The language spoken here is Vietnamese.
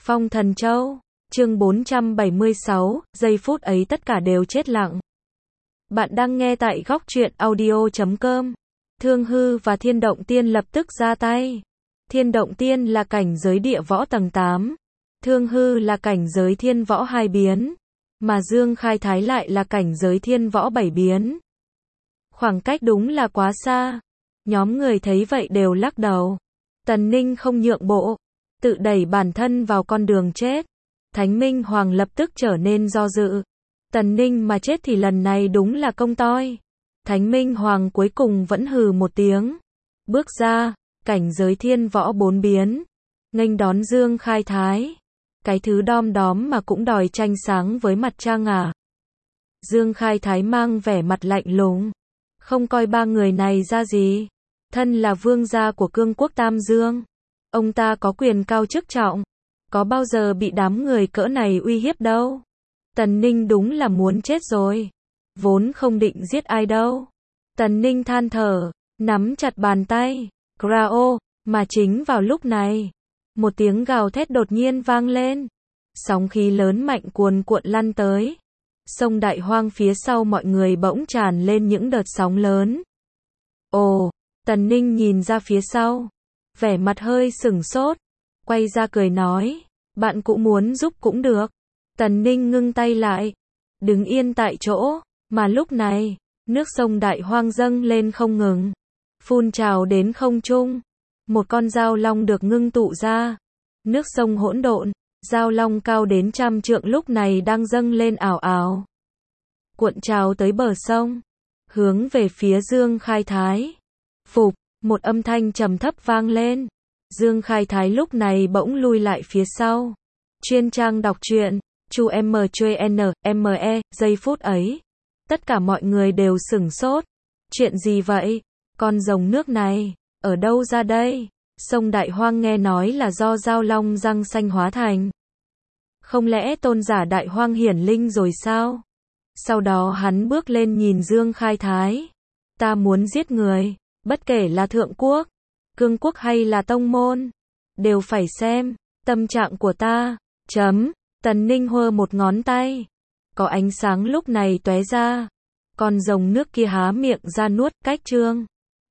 Phong Thần Châu, chương 476, giây phút ấy tất cả đều chết lặng. Bạn đang nghe tại góc truyện audio.com. Thương Hư và Thiên Động Tiên lập tức ra tay. Thiên Động Tiên là cảnh giới địa võ tầng 8. Thương Hư là cảnh giới thiên võ 2 biến. Mà Dương Khai Thái lại là cảnh giới thiên võ 7 biến. Khoảng cách đúng là quá xa. Nhóm người thấy vậy đều lắc đầu. Tần Ninh không nhượng bộ, tự đẩy bản thân vào con đường chết. Thánh Minh Hoàng lập tức trở nên do dự. Tần Ninh mà chết thì lần này đúng là công toi. Thánh Minh Hoàng cuối cùng vẫn hừ một tiếng. Bước ra, cảnh giới thiên võ 4 biến. Nghênh đón Dương Khai Thái. Cái thứ đom đóm mà cũng đòi tranh sáng với mặt trăng à. Dương Khai Thái mang vẻ mặt lạnh lùng. Không coi ba người này ra gì. Thân là vương gia của cương quốc Tam Dương. Ông ta có quyền cao chức trọng. Có bao giờ bị đám người cỡ này uy hiếp đâu. Tần Ninh đúng là muốn chết rồi. Vốn không định giết ai đâu. Tần Ninh than thở, nắm chặt bàn tay. Grao, mà chính vào lúc này. Một tiếng gào thét đột nhiên vang lên. Sóng khí lớn mạnh cuồn cuộn lăn tới. Sông Đại Hoang phía sau mọi người bỗng tràn lên những đợt sóng lớn. Ồ, Tần Ninh nhìn ra phía sau. Vẻ mặt hơi sửng sốt. Quay ra cười nói. Bạn cũng muốn giúp cũng được. Tần Ninh ngưng tay lại. Đứng yên tại chỗ. Mà lúc này, nước sông Đại Hoang dâng lên không ngừng. Phun trào đến không trung. Một con dao long được ngưng tụ ra. Nước sông hỗn độn. Dao long cao đến 100 trượng lúc này đang dâng lên ảo ảo. Cuộn trào tới bờ sông. Hướng về phía Dương Khai Thái. Phục, một âm thanh trầm thấp vang lên. Dương Khai Thái lúc này bỗng lui lại phía sau. Chuyên trang đọc truyện, Chu MCNME, giây phút ấy. Tất cả mọi người đều sửng sốt. Chuyện gì vậy? Con rồng nước này, ở đâu ra đây? Sông Đại Hoang nghe nói là do dao long răng xanh hóa thành. Không lẽ tôn giả Đại Hoang hiển linh rồi sao? Sau đó hắn bước lên nhìn Dương Khai Thái. Ta muốn giết người, bất kể là thượng quốc, cương quốc hay là tông môn, đều phải xem tâm trạng của ta. Tần Ninh hơ một ngón tay. Có ánh sáng lúc này tóe ra. Con rồng nước kia há miệng ra nuốt cách trương.